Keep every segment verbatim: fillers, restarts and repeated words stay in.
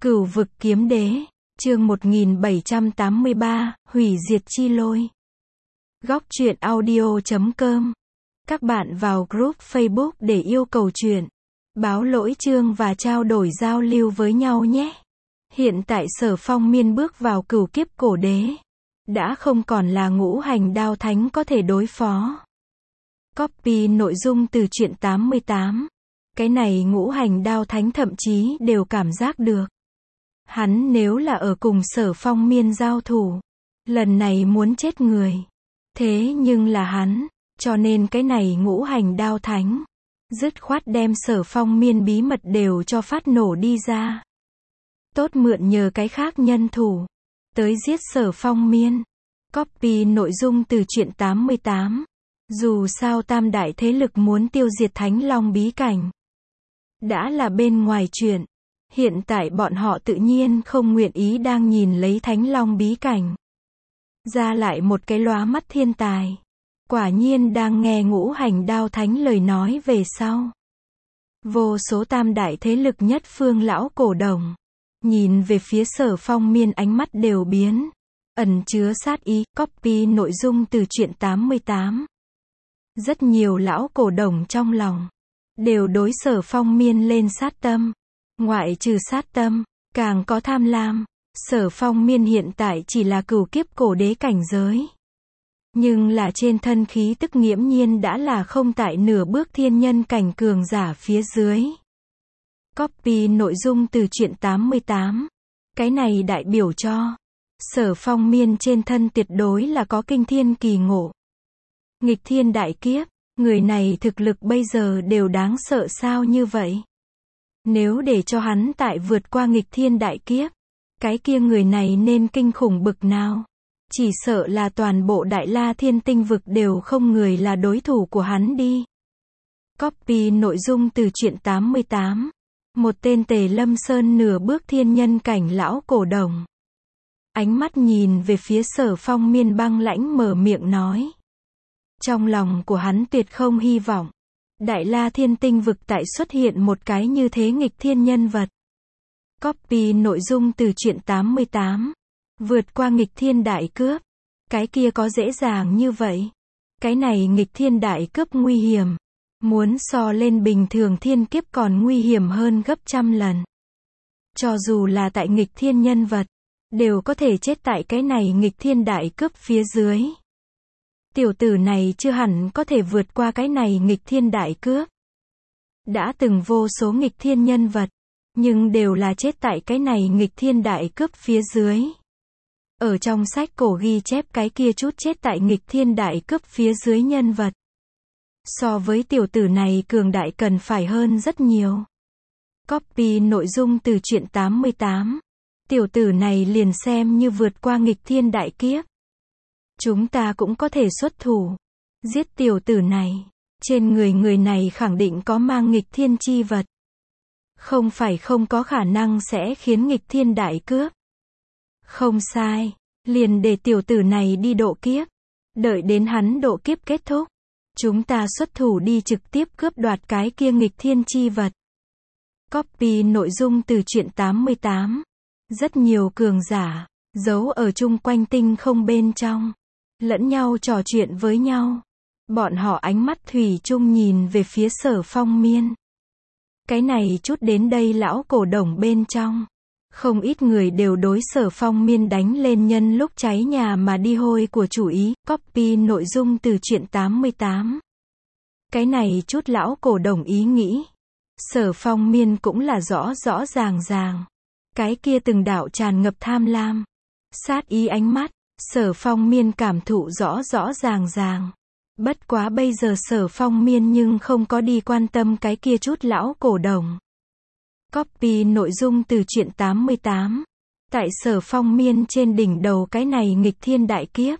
Cửu vực kiếm đế, chương một nghìn bảy trăm tám mươi ba, hủy diệt chi lôi. Góc truyện audio chấm com. Các bạn vào group Facebook để yêu cầu truyện, báo lỗi chương và trao đổi giao lưu với nhau nhé. Hiện tại Sở Phong Miên bước vào cửu kiếp cổ đế, đã không còn là ngũ hành đao thánh có thể đối phó. Copy nội dung từ truyện tám mươi tám. Cái này ngũ hành đao thánh thậm chí đều cảm giác được. Hắn nếu là ở cùng Sở Phong Miên giao thủ, lần này muốn chết người. Thế nhưng là hắn, cho nên cái này ngũ hành đao thánh, dứt khoát đem Sở Phong Miên bí mật đều cho phát nổ đi ra. Tốt mượn nhờ cái khác nhân thủ, tới giết Sở Phong Miên. Copy nội dung từ truyện tám mươi tám. Dù sao tam đại thế lực muốn tiêu diệt Thánh Long bí cảnh, đã là bên ngoài chuyện. Hiện tại bọn họ tự nhiên không nguyện ý đang nhìn lấy Thánh Long bí cảnh. Ra lại một cái lóa mắt thiên tài. Quả nhiên đang nghe ngũ hành đao thánh lời nói về sau. Vô số tam đại thế lực nhất phương lão cổ đồng, nhìn về phía Sở Phong Miên ánh mắt đều biến, ẩn chứa sát ý. Copy nội dung từ truyện tám mươi tám. Rất nhiều lão cổ đồng trong lòng, đều đối Sở Phong Miên lên sát tâm. Ngoại trừ sát tâm, càng có tham lam. Sở Phong Miên hiện tại chỉ là cửu kiếp cổ đế cảnh giới, nhưng là trên thân khí tức nghiễm nhiên đã là không tại nửa bước thiên nhân cảnh cường giả phía dưới. Copy nội dung từ truyện tám mươi tám. Cái này đại biểu cho Sở Phong Miên trên thân tuyệt đối là có kinh thiên kỳ ngộ. Nghịch thiên đại kiếp, người này thực lực bây giờ đều đáng sợ sao như vậy? Nếu để cho hắn tại vượt qua nghịch thiên đại kiếp, cái kia người này nên kinh khủng bực nào? Chỉ sợ là toàn bộ Đại La Thiên Tinh vực đều không người là đối thủ của hắn đi. Copy nội dung từ truyện tám mươi tám. Một tên Tề Lâm Sơn nửa bước thiên nhân cảnh lão cổ đồng, ánh mắt nhìn về phía Sở Phong Miên băng lãnh mở miệng nói. Trong lòng của hắn tuyệt không hy vọng Đại La Thiên Tinh vực tại xuất hiện một cái như thế nghịch thiên nhân vật. Copy nội dung từ truyện tám mươi tám. Vượt qua nghịch thiên đại cướp, cái kia có dễ dàng như vậy? Cái này nghịch thiên đại cướp nguy hiểm, muốn so lên bình thường thiên kiếp còn nguy hiểm hơn gấp trăm lần. Cho dù là tại nghịch thiên nhân vật, đều có thể chết tại cái này nghịch thiên đại cướp phía dưới. Tiểu tử này chưa hẳn có thể vượt qua cái này nghịch thiên đại cướp. Đã từng vô số nghịch thiên nhân vật, nhưng đều là chết tại cái này nghịch thiên đại cướp phía dưới. Ở trong sách cổ ghi chép cái kia chút chết tại nghịch thiên đại cướp phía dưới nhân vật, so với tiểu tử này cường đại cần phải hơn rất nhiều. Copy nội dung từ truyện tám mươi tám. Tiểu tử này liền xem như vượt qua nghịch thiên đại kiếp, chúng ta cũng có thể xuất thủ, giết tiểu tử này. Trên người người này khẳng định có mang nghịch thiên chi vật, không phải không có khả năng sẽ khiến nghịch thiên đại cướp. Không sai, liền để tiểu tử này đi độ kiếp, đợi đến hắn độ kiếp kết thúc, chúng ta xuất thủ đi trực tiếp cướp đoạt cái kia nghịch thiên chi vật. Copy nội dung từ truyện tám mươi tám. Rất nhiều cường giả giấu ở chung quanh tinh không bên trong, lẫn nhau trò chuyện với nhau. Bọn họ ánh mắt thủy chung nhìn về phía Sở Phong Miên. Cái này chút đến đây lão cổ đồng bên trong, không ít người đều đối Sở Phong Miên đánh lên nhân lúc cháy nhà mà đi hôi của chủ ý. Copy nội dung từ truyện tám mươi tám. Cái này chút lão cổ đồng ý nghĩ, Sở Phong Miên cũng là rõ rõ ràng ràng. Cái kia từng đạo tràn ngập tham lam, sát ý ánh mắt, Sở Phong Miên cảm thụ rõ rõ ràng ràng. Bất quá bây giờ Sở Phong Miên nhưng không có đi quan tâm cái kia chút lão cổ đồng. Copy nội dung từ truyện tám mươi tám. Tại Sở Phong Miên trên đỉnh đầu cái này nghịch thiên đại kiếp,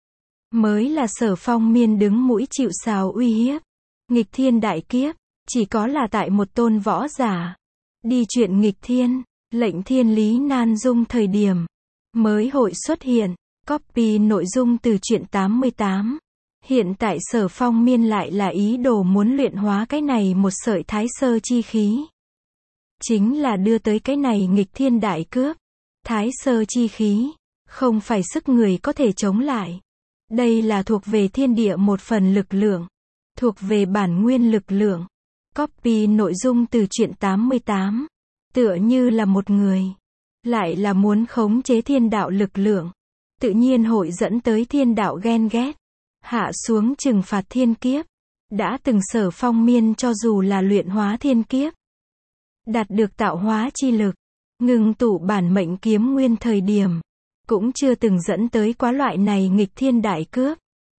mới là Sở Phong Miên đứng mũi chịu sào uy hiếp. Nghịch thiên đại kiếp, chỉ có là tại một tôn võ giả đi chuyện nghịch thiên, lệnh thiên lý nan dung thời điểm, mới hội xuất hiện. Copy nội dung từ truyện tám mươi tám. Hiện tại Sở Phong Miên lại là ý đồ muốn luyện hóa cái này một sợi thái sơ chi khí. chính là đưa tới cái này nghịch thiên đại cướp. Thái sơ chi khí, không phải sức người có thể chống lại. Đây là thuộc về thiên địa một phần lực lượng, thuộc về bản nguyên lực lượng. Copy nội dung từ truyện tám mươi tám. Tựa như là một người, lại là muốn khống chế thiên đạo lực lượng, tự nhiên hội dẫn tới thiên đạo ghen ghét, hạ xuống trừng phạt thiên kiếp. Đã từng Sở Phong Miên cho dù là luyện hóa thiên kiếp, đạt được tạo hóa chi lực, ngưng tụ bản mệnh kiếm nguyên thời điểm, cũng chưa từng dẫn tới quá loại này nghịch thiên đại cướp.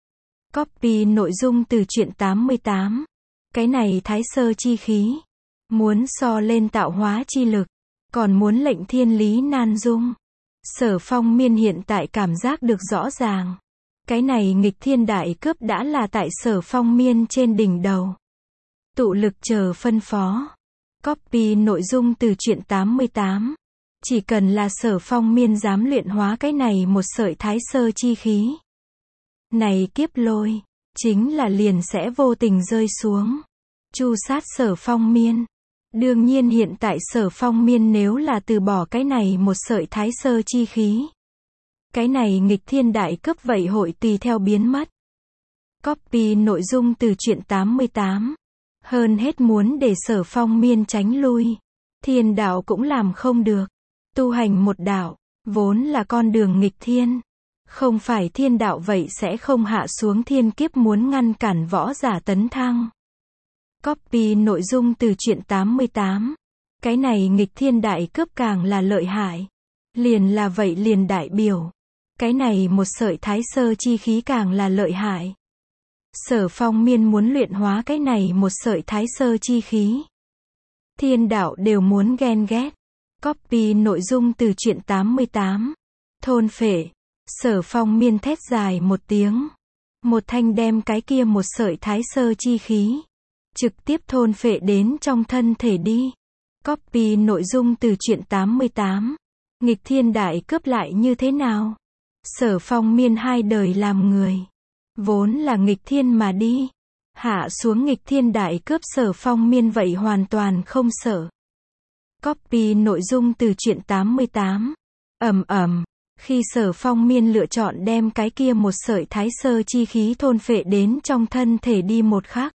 Copy nội dung từ truyện tám mươi tám. Cái này thái sơ chi khí, muốn so lên tạo hóa chi lực, còn muốn lệnh thiên lý nan dung. Sở Phong Miên hiện tại cảm giác được rõ ràng. Cái này nghịch thiên đại cướp đã là tại Sở Phong Miên trên đỉnh đầu. Tụ lực chờ phân phó. Copy nội dung từ truyện tám mươi tám. Chỉ cần là Sở Phong Miên dám luyện hóa cái này một sợi thái sơ chi khí, này kiếp lôi, chính là liền sẽ vô tình rơi xuống, chu sát Sở Phong Miên. Đương nhiên hiện tại Sở Phong Miên nếu là từ bỏ cái này một sợi thái sơ chi khí, cái này nghịch thiên đại cướp vậy hội tùy theo biến mất. Copy nội dung từ truyện tám mươi tám. Hơn hết muốn để Sở Phong Miên tránh lui. Thiên đạo cũng làm không được. Tu hành một đạo, vốn là con đường nghịch thiên. Không phải thiên đạo vậy sẽ không hạ xuống thiên kiếp muốn ngăn cản võ giả tấn thăng. Copy nội dung từ truyện tám mươi tám. Cái này nghịch thiên đại cướp càng là lợi hại. Liền là vậy liền đại biểu. Cái này một sợi thái sơ chi khí càng là lợi hại. Sở Phong Miên muốn luyện hóa cái này một sợi thái sơ chi khí, thiên đạo đều muốn ghen ghét. Copy nội dung từ truyện tám mươi tám. Thôn phệ. Sở Phong Miên thét dài một tiếng. Một thanh đem cái kia một sợi thái sơ chi khí, trực tiếp thôn phệ đến trong thân thể đi. Copy nội dung từ truyện tám mươi tám. Nghịch thiên đại cướp lại như thế nào? Sở Phong Miên hai đời làm người, vốn là nghịch thiên mà đi. Hạ xuống nghịch thiên đại cướp Sở Phong Miên vậy hoàn toàn không sợ. Copy nội dung từ truyện tám mươi tám. Ầm ầm, khi Sở Phong Miên lựa chọn đem cái kia một sợi thái sơ chi khí thôn phệ đến trong thân thể đi một khắc.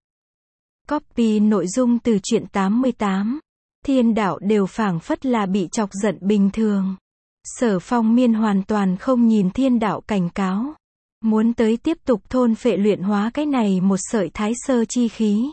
Copy nội dung từ truyện tám mươi tám. Thiên đạo đều phảng phất là bị chọc giận bình thường. Sở Phong Miên hoàn toàn không nhìn thiên đạo cảnh cáo, muốn tới tiếp tục thôn phệ luyện hóa cái này một sợi thái sơ chi khí.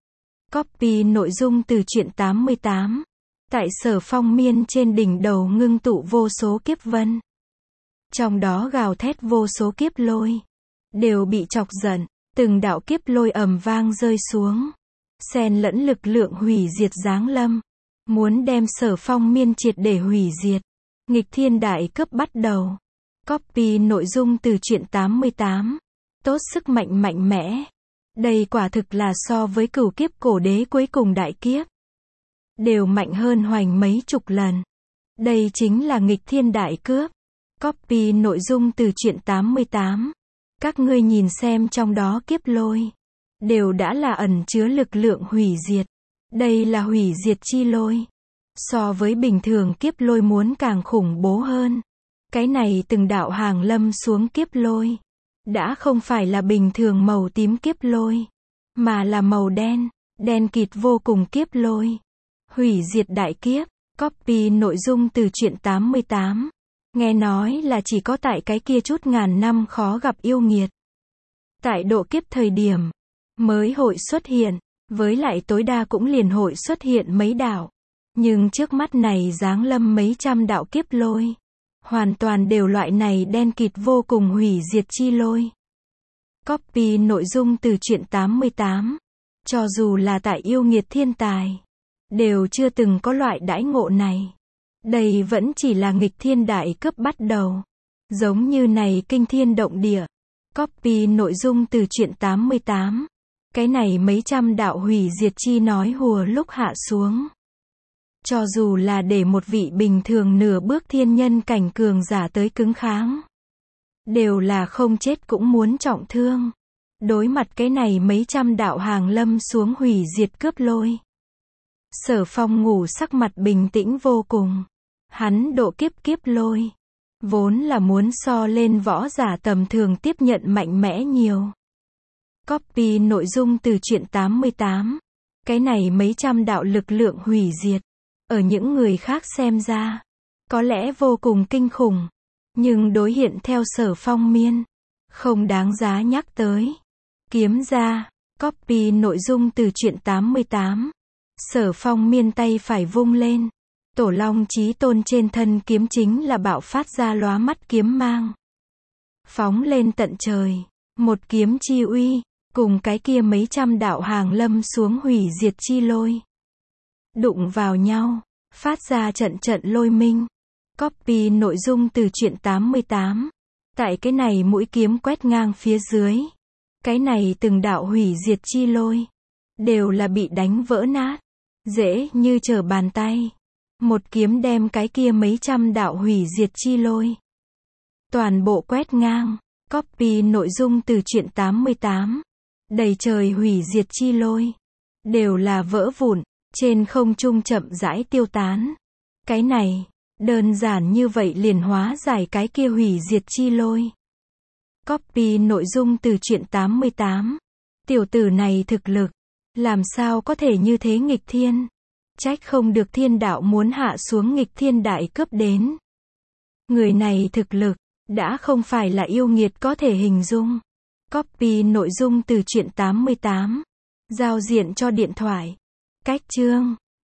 Copy nội dung từ truyện tám mươi tám. Tại Sở Phong Miên trên đỉnh đầu ngưng tụ vô số kiếp vân, trong đó gào thét vô số kiếp lôi, đều bị chọc giận, từng đạo kiếp lôi ầm vang rơi xuống, xen lẫn lực lượng hủy diệt giáng lâm, muốn đem Sở Phong Miên triệt để hủy diệt. Nghịch thiên đại cướp bắt đầu. Copy nội dung từ truyện tám mươi tám. Tốt sức mạnh mạnh mẽ. Đây quả thực là so với cửu kiếp cổ đế cuối cùng đại kiếp, đều mạnh hơn hoành mấy chục lần. Đây chính là nghịch thiên đại cướp. Copy nội dung từ truyện tám mươi tám. Các ngươi nhìn xem trong đó kiếp lôi, đều đã là ẩn chứa lực lượng hủy diệt. Đây là hủy diệt chi lôi. So với bình thường kiếp lôi muốn càng khủng bố hơn. Cái này từng đạo hàng lâm xuống kiếp lôi, đã không phải là bình thường màu tím kiếp lôi, mà là màu đen, đen kịt vô cùng kiếp lôi. Hủy diệt đại kiếp. Copy nội dung từ truyện tám mươi tám. Nghe nói là chỉ có tại cái kia chút ngàn năm khó gặp yêu nghiệt, tại độ kiếp thời điểm, mới hội xuất hiện, với lại tối đa cũng liền hội xuất hiện mấy đạo. Nhưng trước mắt này giáng lâm mấy trăm đạo kiếp lôi, hoàn toàn đều loại này đen kịt vô cùng hủy diệt chi lôi. Copy nội dung từ truyện tám mươi tám. Cho dù là tại yêu nghiệt thiên tài, đều chưa từng có loại đãi ngộ này. Đây vẫn chỉ là nghịch thiên đại cướp bắt đầu. Giống như này kinh thiên động địa. Copy nội dung từ truyện tám mươi tám. Cái này mấy trăm đạo hủy diệt chi nói hùa lúc hạ xuống, cho dù là để một vị bình thường nửa bước thiên nhân cảnh cường giả tới cứng kháng, đều là không chết cũng muốn trọng thương. Đối mặt cái này mấy trăm đạo hàng lâm xuống hủy diệt cướp lôi, Sở Phong ngủ sắc mặt bình tĩnh vô cùng. Hắn độ kiếp kiếp lôi. Vốn là muốn so lên võ giả tầm thường tiếp nhận mạnh mẽ nhiều. Copy nội dung từ truyện tám mươi tám. Cái này mấy trăm đạo lực lượng hủy diệt. Ở những người khác xem ra, có lẽ vô cùng kinh khủng. Nhưng đối hiện theo Sở Phong miên, không đáng giá nhắc tới. Kiếm ra, copy nội dung từ truyện tám mươi tám. Sở Phong miên tay phải vung lên. Tổ Long Chí Tôn trên thân kiếm chính là bạo phát ra lóa mắt kiếm mang. Phóng lên tận trời. Một kiếm chi uy, cùng cái kia mấy trăm đạo hàng lâm xuống hủy diệt chi lôi. Đụng vào nhau, phát ra trận trận lôi minh. Copy nội dung từ truyện tám mươi tám. Tại cái này mũi kiếm quét ngang phía dưới. Cái này từng đạo hủy diệt chi lôi. Đều là bị đánh vỡ nát. Dễ như trở bàn tay. Một kiếm đem cái kia mấy trăm đạo hủy diệt chi lôi. Toàn bộ quét ngang. Copy nội dung từ truyện tám mươi tám. Đầy trời hủy diệt chi lôi. Đều là vỡ vụn. Trên không trung chậm rãi tiêu tán. Cái này, đơn giản như vậy liền hóa giải cái kia hủy diệt chi lôi. Copy nội dung từ truyện tám mươi tám. Tiểu tử này thực lực. Làm sao có thể như thế nghịch thiên. Trách không được thiên đạo muốn hạ xuống nghịch thiên đại cấp đến. Người này thực lực, đã không phải là yêu nghiệt có thể hình dung. Copy nội dung từ truyện tám mươi tám. Giao diện cho điện thoại. Cách chương.